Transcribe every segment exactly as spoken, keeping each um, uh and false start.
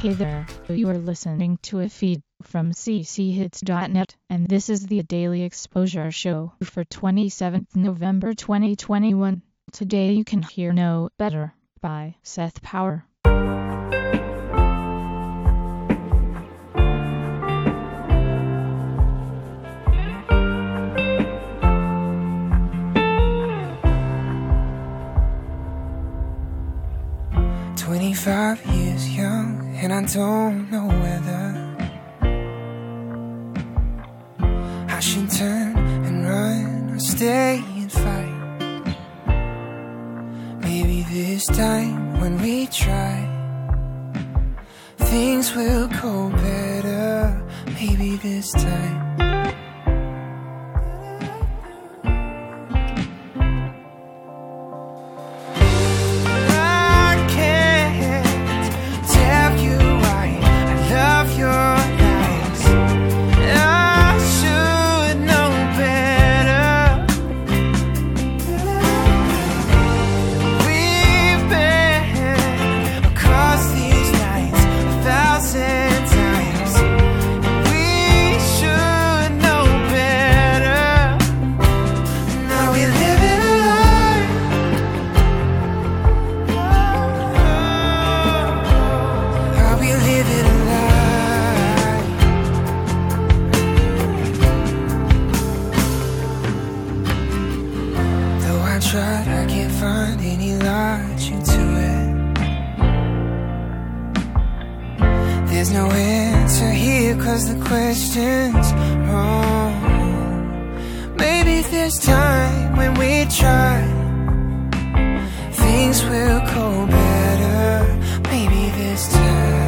Hey there, you are listening to a feed from c c hits dot net, and this is the Daily Exposure Show for twenty-seventh November twenty twenty-one. Today you can hear Know Better by Seth Power. Twenty-five years young, and I don't know whether I should turn and run or stay and fight. Maybe this time when we try, things will go better. Maybe this time. I can't find any logic to it. There's no answer here, cause the question's wrong. Maybe this time when we try, things will go better. Maybe this time.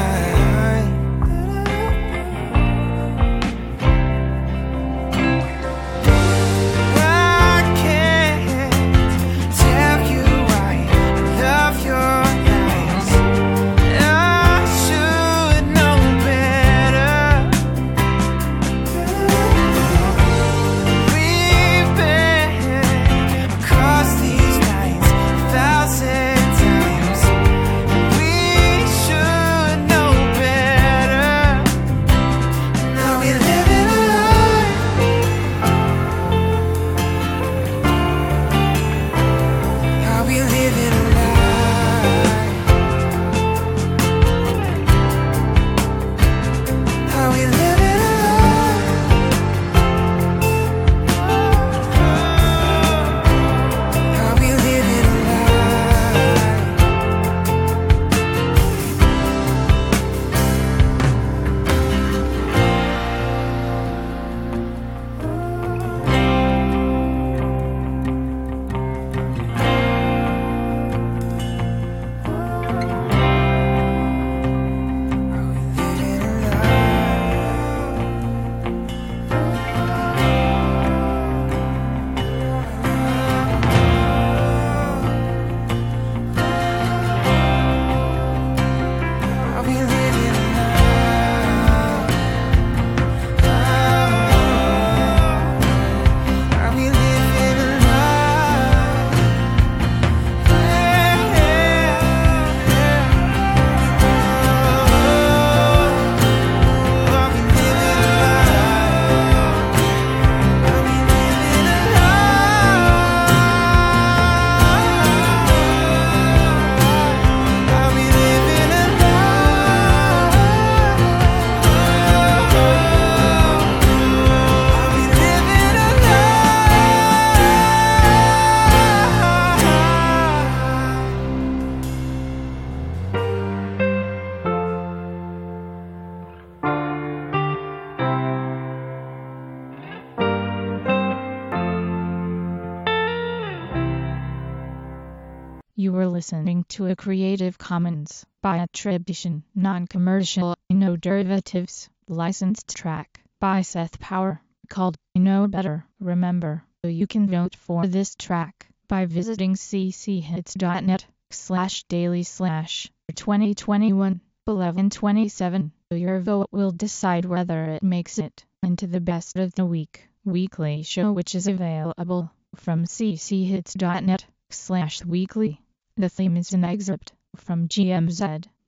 You were listening to a Creative Commons by attribution, non-commercial, no derivatives, licensed track by Seth Power, called Know Better. Remember, you can vote for this track by visiting c c hits dot net slash daily slash twenty twenty-one eleven twenty-seven. Your vote will decide whether it makes it into the Best of the Week weekly show, which is available from c c hits dot net slash weekly. The theme is an excerpt from G M Z by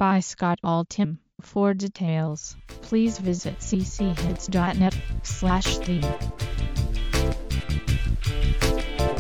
by Scott Altham. For details, please visit c c hits dot net slash theme.